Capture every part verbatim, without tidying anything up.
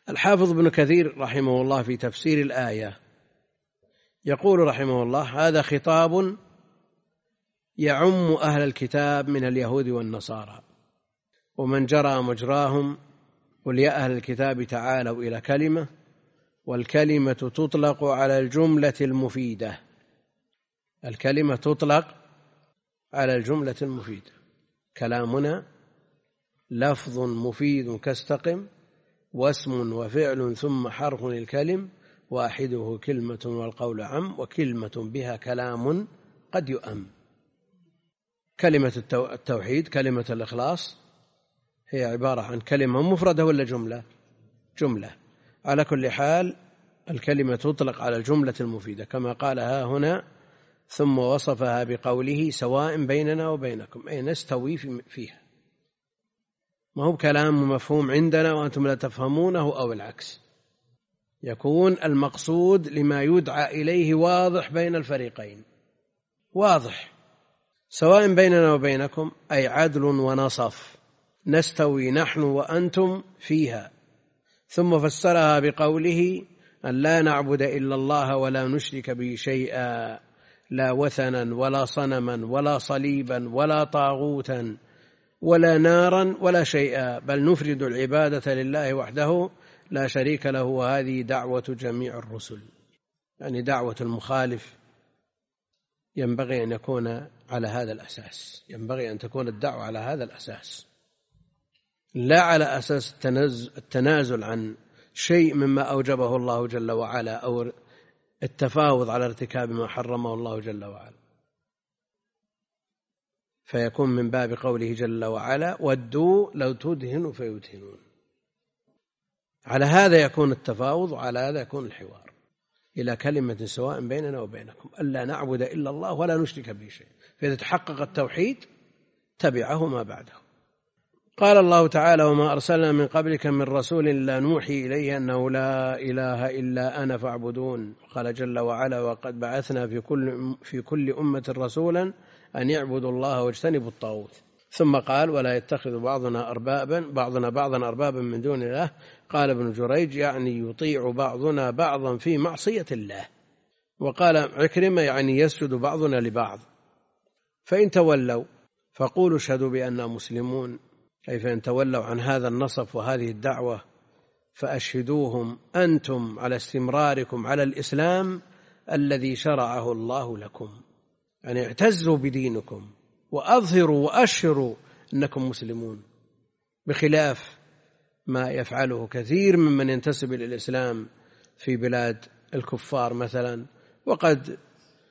الحافظ ابن كثير رحمه الله في تفسير الآية يقول رحمه الله: هذا خطاب يعم أهل الكتاب من اليهود والنصارى ومن جرى مجراهم. قل يا أهل الكتاب تعالوا إلى كلمة، والكلمة تطلق على الجملة المفيدة. الكلمة تطلق على الجملة المفيدة. كلامنا لفظ مفيد كاستقم، واسم وفعل ثم حرف الكلم، واحده كلمة والقول عم، وكلمة بها كلام قد يؤم. كلمة التوحيد، كلمة الإخلاص، هي عبارة عن كلمة مفردة ولا جملة؟ جملة. على كل حال الكلمة تطلق على الجملة المفيدة كما قالها هنا، ثم وصفها بقوله: سواء بيننا وبينكم، أي نستوي فيها. ما هو كلام مفهوم عندنا وأنتم لا تفهمونه أو العكس. يكون المقصود لما يدعى إليه واضح بين الفريقين، واضح. سواء بيننا وبينكم أي عدل ونصف، نستوي نحن وأنتم فيها. ثم فسرها بقوله: أن لا نعبد إلا الله ولا نشرك به شيئا، لا وثنا ولا صنما ولا صليبا ولا طاغوتا ولا نارا ولا شيئا، بل نفرد العبادة لله وحده لا شريك له. وهذه دعوة جميع الرسل، يعني دعوة المخالف ينبغي أن يكون على هذا الأساس، ينبغي أن تكون الدعوة على هذا الأساس، لا على أساس التنازل عن شيء مما أوجبه الله جل وعلا أو التفاوض على ارتكاب ما حرمه الله جل وعلا. فيكون من باب قوله جل وعلا: ودوا لو تدهنوا فيدهنون. على هذا يكون التفاوض، وعلى هذا يكون الحوار إلى كلمة سواء بيننا وبينكم ألا نعبد إلا الله ولا نشرك به شيء. فإذا تحقق التوحيد تبعه ما بعده. قال الله تعالى: وما أرسلنا من قبلك من رسول إلا نوحي إليه أنه لا إله إلا أنا فاعبدون. قال جل وعلا: وقد بعثنا في كل, في كل أمة رسولا أن يعبدوا الله واجتنبوا الطاغوت. ثم قال: ولا يتخذ بعضنا أربابا بعضنا بعضا أربابا من دون الله. قال ابن جريج: يعني يطيع بعضنا بعضا في معصية الله. وقال عكرمة: يعني يسجد بعضنا لبعض. فإن تولوا فقولوا اشهدوا بأننا مسلمون، أي فإن تولوا عن هذا النصف وهذه الدعوة فأشهدوهم أنتم على استمراركم على الإسلام الذي شرعه الله لكم، يعني اعتزوا بدينكم وأظهروا وأشهروا أنكم مسلمون، بخلاف ما يفعله كثير ممن ينتسب إلى الإسلام في بلاد الكفار مثلا، وقد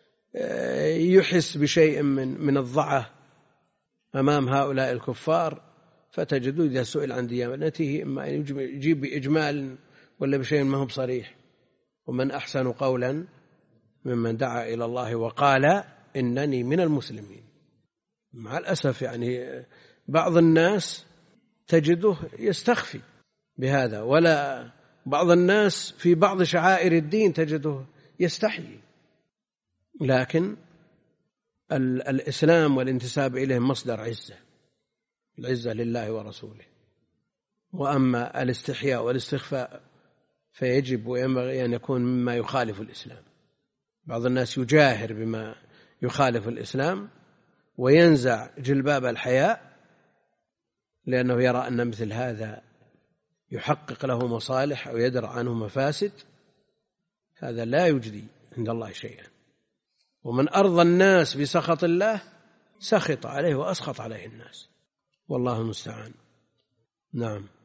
يحس بشيء من من الضعف أمام هؤلاء الكفار، فتجدوا إذا سئل عن ديانته إما أن يجيب بإجمال ولا بشيء ما هو بصريح. ومن أحسن قولا ممن دعا إلى الله وقال إنني من المسلمين. مع الأسف يعني بعض الناس تجده يستخفي بهذا، ولا بعض الناس في بعض شعائر الدين تجده يستحيي. لكن الإسلام والانتساب إليه مصدر عزة، العزة لله ورسوله. وأما الاستحياء والاستخفاء فيجب وينبغي أن يكون مما يخالف الإسلام. بعض الناس يجاهر بما يخالف الإسلام وينزع جلباب الحياء لأنه يرى أن مثل هذا يحقق له مصالح أو يدرع عنه مفاسد. هذا لا يجدي عند الله شيئا. ومن أرضى الناس بسخط الله سخط عليه وأسخط عليه الناس، والله المستعان. نعم.